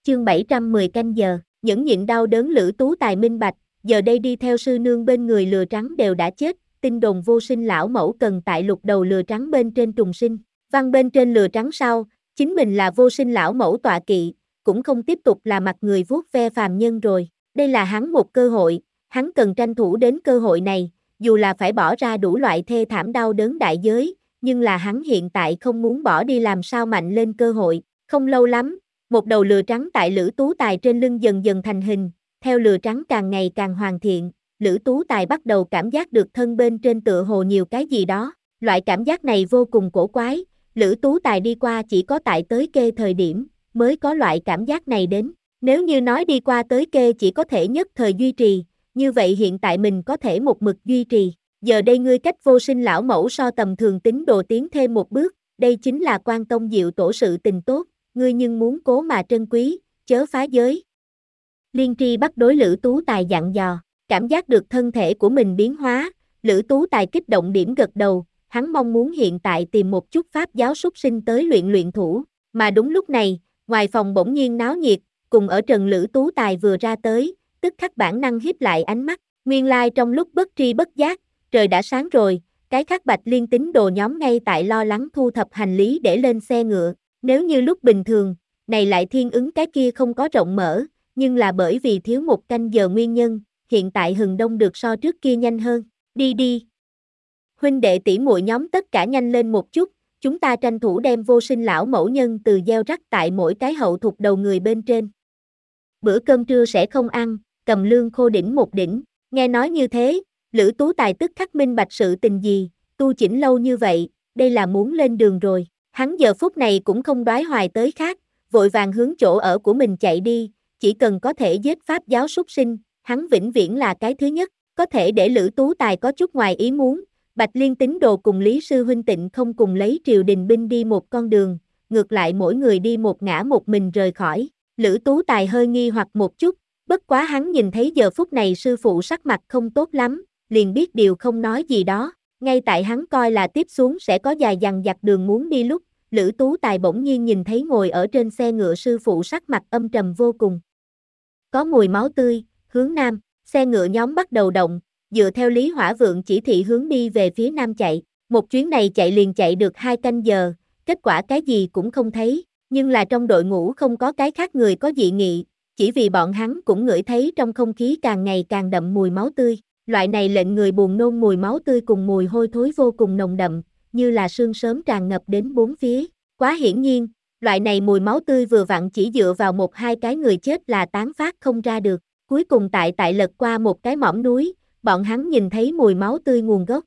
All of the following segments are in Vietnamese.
Chương 710 canh giờ, nhẫn nhịn đau đớn Lữ Tú Tài minh bạch, giờ đây đi theo sư nương bên người lừa trắng đều đã chết, tin đồn vô sinh lão mẫu cần tại lục đầu lừa trắng bên trên trùng sinh, văn bên trên lừa trắng sau, chính mình là vô sinh lão mẫu tọa kỵ, cũng không tiếp tục là mặt người vuốt ve phàm nhân rồi, đây là hắn một cơ hội, hắn cần tranh thủ đến cơ hội này, dù là phải bỏ ra đủ loại thê thảm đau đớn đại giới, nhưng là hắn hiện tại không muốn bỏ đi làm sao mạnh lên cơ hội, không lâu lắm. Một đầu lừa trắng tại Lữ Tú Tài trên lưng dần dần thành hình, theo lừa trắng càng ngày càng hoàn thiện, Lữ Tú Tài bắt đầu cảm giác được thân bên trên tựa hồ nhiều cái gì đó, loại cảm giác này vô cùng cổ quái, Lữ Tú Tài đi qua chỉ có tại tới kê thời điểm, mới có loại cảm giác này đến, nếu như nói đi qua tới kê chỉ có thể nhất thời duy trì, như vậy hiện tại mình có thể một mực duy trì, giờ đây ngươi cách vô sinh lão mẫu so tầm thường tín đồ tiến thêm một bước, đây chính là quan tông diệu tổ sự tình tốt. Ngươi nhưng muốn cố mà trân quý, chớ phá giới. Liên Tri bắt đối Lữ Tú Tài dặn dò, cảm giác được thân thể của mình biến hóa, Lữ Tú Tài kích động điểm gật đầu, hắn mong muốn hiện tại tìm một chút pháp giáo súc sinh tới luyện thủ, mà đúng lúc này, ngoài phòng bỗng nhiên náo nhiệt, cùng ở trần Lữ Tú Tài vừa ra tới, tức khắc bản năng híp lại ánh mắt, nguyên lai trong lúc bất tri bất giác, trời đã sáng rồi, cái khắc Bạch Liên tín đồ nhóm ngay tại lo lắng thu thập hành lý để lên xe ngựa. Nếu như lúc bình thường, này lại thiên ứng cái kia không có rộng mở, nhưng là bởi vì thiếu một canh giờ nguyên nhân, hiện tại hừng đông được so trước kia nhanh hơn, đi đi. Huynh đệ tỷ muội nhóm tất cả nhanh lên một chút, chúng ta tranh thủ đem vô sinh lão mẫu nhân từ gieo rắc tại mỗi cái hậu thục đầu người bên trên. Bữa cơm trưa sẽ không ăn, cầm lương khô đỉnh một đỉnh, nghe nói như thế, Lữ Tú Tài tức khắc minh bạch sự tình gì, tu chỉnh lâu như vậy, đây là muốn lên đường rồi. Hắn giờ phút này cũng không đoái hoài tới khác, vội vàng hướng chỗ ở của mình chạy đi, chỉ cần có thể giết pháp giáo súc sinh, hắn vĩnh viễn là cái thứ nhất, có thể để Lữ Tú Tài có chút ngoài ý muốn, Bạch Liên tín đồ cùng Lý Sư Huynh Tịnh không cùng lấy triều đình binh đi một con đường, ngược lại mỗi người đi một ngã một mình rời khỏi, Lữ Tú Tài hơi nghi hoặc một chút, bất quá hắn nhìn thấy giờ phút này sư phụ sắc mặt không tốt lắm, liền biết điều không nói gì đó. Ngay tại hắn coi là tiếp xuống sẽ có dài dằng dặc đường muốn đi lúc, Lữ Tú Tài bỗng nhiên nhìn thấy ngồi ở trên xe ngựa sư phụ sắc mặt âm trầm vô cùng. Có mùi máu tươi, hướng nam, xe ngựa nhóm bắt đầu động, dựa theo Lý Hỏa Vượng chỉ thị hướng đi về phía nam chạy, một chuyến này chạy liền chạy được 2 canh giờ, kết quả cái gì cũng không thấy, nhưng là trong đội ngũ không có cái khác người có dị nghị, chỉ vì bọn hắn cũng ngửi thấy trong không khí càng ngày càng đậm mùi máu tươi. Loại này lệnh người buồn nôn mùi máu tươi cùng mùi hôi thối vô cùng nồng đậm, như là sương sớm tràn ngập đến bốn phía. Quá hiển nhiên, loại này mùi máu tươi vừa vặn chỉ dựa vào một hai cái người chết là tán phát không ra được. Cuối cùng tại lật qua một cái mỏm núi, bọn hắn nhìn thấy mùi máu tươi nguồn gốc.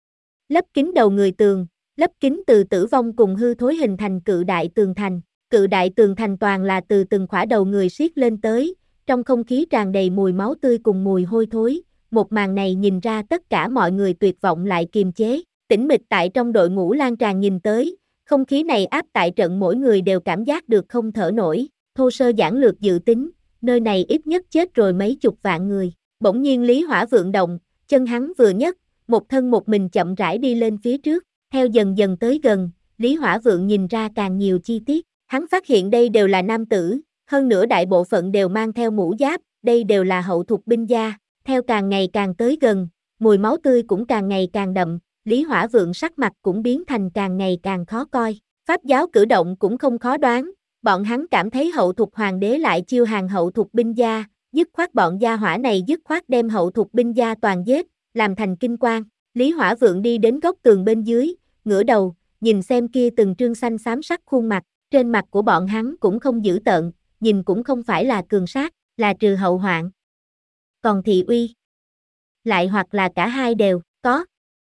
Lấp kín đầu người tường, lấp kín từ tử vong cùng hư thối hình thành cự đại tường thành. Cự đại tường thành toàn là từ từng khỏa đầu người siết lên tới, trong không khí tràn đầy mùi máu tươi cùng mùi hôi thối. Một màn này nhìn ra tất cả mọi người tuyệt vọng lại kiềm chế, tĩnh mịch tại trong đội ngũ lan tràn nhìn tới, không khí này áp tại trận mỗi người đều cảm giác được không thở nổi, thô sơ giản lược dự tính, nơi này ít nhất chết rồi mấy chục vạn người, bỗng nhiên Lý Hỏa Vượng động, chân hắn vừa nhấc, một thân một mình chậm rãi đi lên phía trước, theo dần dần tới gần, Lý Hỏa Vượng nhìn ra càng nhiều chi tiết, hắn phát hiện đây đều là nam tử, hơn nữa đại bộ phận đều mang theo mũ giáp, đây đều là hậu thục binh gia. Theo càng ngày càng tới gần, mùi máu tươi cũng càng ngày càng đậm, Lý Hỏa Vượng sắc mặt cũng biến thành càng ngày càng khó coi. Pháp giáo cử động cũng không khó đoán, bọn hắn cảm thấy hậu thục hoàng đế lại chiêu hàng hậu thục binh gia, dứt khoát bọn gia hỏa này dứt khoát đem hậu thục binh gia toàn giết, làm thành kinh quan. Lý Hỏa Vượng đi đến góc tường bên dưới, ngửa đầu, nhìn xem kia từng trương xanh xám sắc khuôn mặt, trên mặt của bọn hắn cũng không dữ tợn, nhìn cũng không phải là cường sát, là trừ hậu hoạn. Còn thị uy, lại hoặc là cả hai đều, có.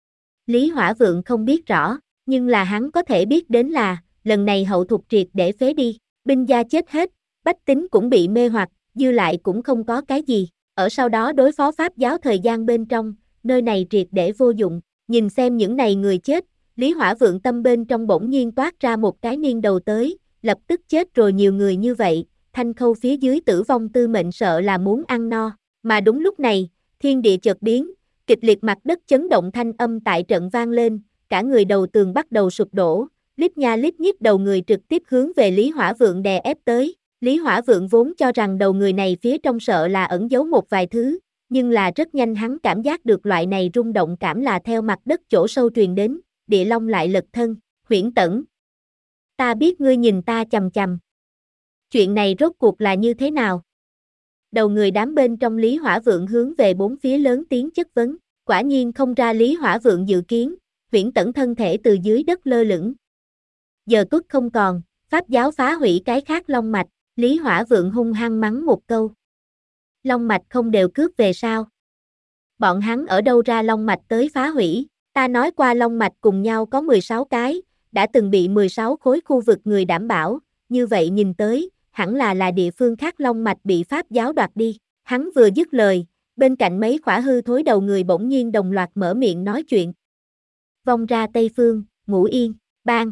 Lý Hỏa Vượng không biết rõ, nhưng là hắn có thể biết đến là, lần này hậu thục triệt để phế đi, binh gia chết hết, bách tính cũng bị mê hoặc, dư lại cũng không có cái gì, ở sau đó đối phó pháp giáo thời gian bên trong, nơi này triệt để vô dụng, nhìn xem những này người chết, Lý Hỏa Vượng tâm bên trong bỗng nhiên toát ra một cái niên đầu tới, lập tức chết rồi nhiều người như vậy, Thanh Khâu phía dưới tử vong tư mệnh sợ là muốn ăn no. Mà đúng lúc này, thiên địa chợt biến, kịch liệt mặt đất chấn động thanh âm tại trận vang lên, cả người đầu tường bắt đầu sụp đổ, lít nha lít nhít đầu người trực tiếp hướng về Lý Hỏa Vượng đè ép tới, Lý Hỏa Vượng vốn cho rằng đầu người này phía trong sợ là ẩn giấu một vài thứ, nhưng là rất nhanh hắn cảm giác được loại này rung động cảm là theo mặt đất chỗ sâu truyền đến, Địa Long lại lật thân, Huyễn Tẩn. Ta biết ngươi nhìn ta chằm chằm. Chuyện này rốt cuộc là như thế nào? Đầu người đám bên trong Lý Hỏa Vượng hướng về bốn phía lớn tiếng chất vấn, quả nhiên không ra Lý Hỏa Vượng dự kiến, Huyễn Tẩn thân thể từ dưới đất lơ lửng. Giờ tuất không còn, pháp giáo phá hủy cái khác long mạch, Lý Hỏa Vượng hung hăng mắng một câu. Long mạch không đều cướp về sao? Bọn hắn ở đâu ra long mạch tới phá hủy? Ta nói qua long mạch cùng nhau có 16 cái, đã từng bị 16 khối khu vực người đảm bảo, như vậy nhìn tới, hẳn là địa phương khác long mạch bị pháp giáo đoạt đi. Hắn vừa dứt lời, bên cạnh mấy khỏa hư thối đầu người bỗng nhiên đồng loạt mở miệng nói chuyện. Vong ra Tây Phương, Ngũ Yên, bang.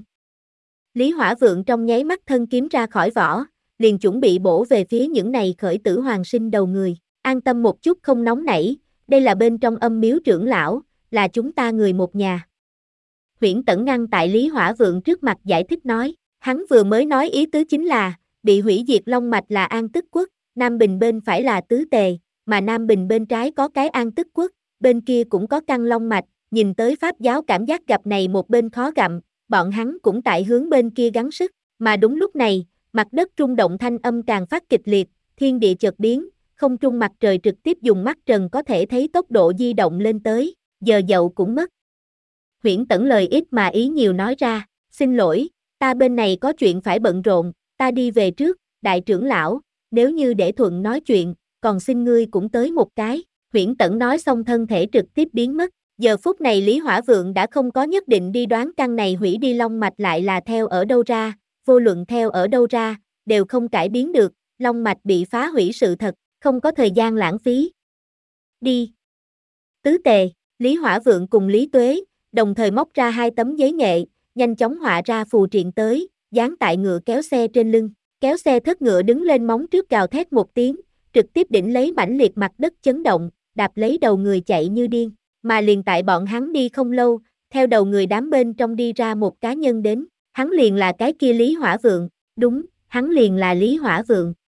Lý Hỏa Vượng trong nháy mắt thân kiếm ra khỏi vỏ, liền chuẩn bị bổ về phía những này khởi tử hoàng sinh đầu người. An tâm một chút không nóng nảy, đây là bên trong âm miếu trưởng lão, là chúng ta người một nhà. Huyễn Tẩn ngăn tại Lý Hỏa Vượng trước mặt giải thích nói, hắn vừa mới nói ý tứ chính là, bị hủy diệt long mạch là An Tức Quốc, Nam Bình bên phải là Tứ Tề, mà Nam Bình bên trái có cái An Tức Quốc, bên kia cũng có căn long mạch, nhìn tới pháp giáo cảm giác gặp này một bên khó gặm, bọn hắn cũng tại hướng bên kia gắng sức, mà đúng lúc này, mặt đất rung động thanh âm càng phát kịch liệt, thiên địa chợt biến, không trung mặt trời trực tiếp dùng mắt trần có thể thấy tốc độ di động lên tới, giờ dậu cũng mất. Huyễn Tẩn lời ít mà ý nhiều nói ra, xin lỗi, ta bên này có chuyện phải bận rộn, ta đi về trước, đại trưởng lão, nếu như để thuận nói chuyện, còn xin ngươi cũng tới một cái. Huyễn Tẩn nói xong thân thể trực tiếp biến mất, giờ phút này Lý Hỏa Vượng đã không có nhất định đi đoán căn này hủy đi long mạch lại là theo ở đâu ra, vô luận theo ở đâu ra, đều không cải biến được, long mạch bị phá hủy sự thật, không có thời gian lãng phí. Đi. Tứ Tề, Lý Hỏa Vượng cùng Lý Tuế, đồng thời móc ra 2 tấm giấy nghệ, nhanh chóng họa ra phù triện tới, dán tại ngựa kéo xe trên lưng, kéo xe thất ngựa đứng lên móng trước gào thét một tiếng, trực tiếp đỉnh lấy mãnh liệt mặt đất chấn động, đạp lấy đầu người chạy như điên, mà liền tại bọn hắn đi không lâu, theo đầu người đám bên trong đi ra một cá nhân đến, hắn liền là cái kia Lý Hỏa Vượng, đúng, hắn liền là Lý Hỏa Vượng.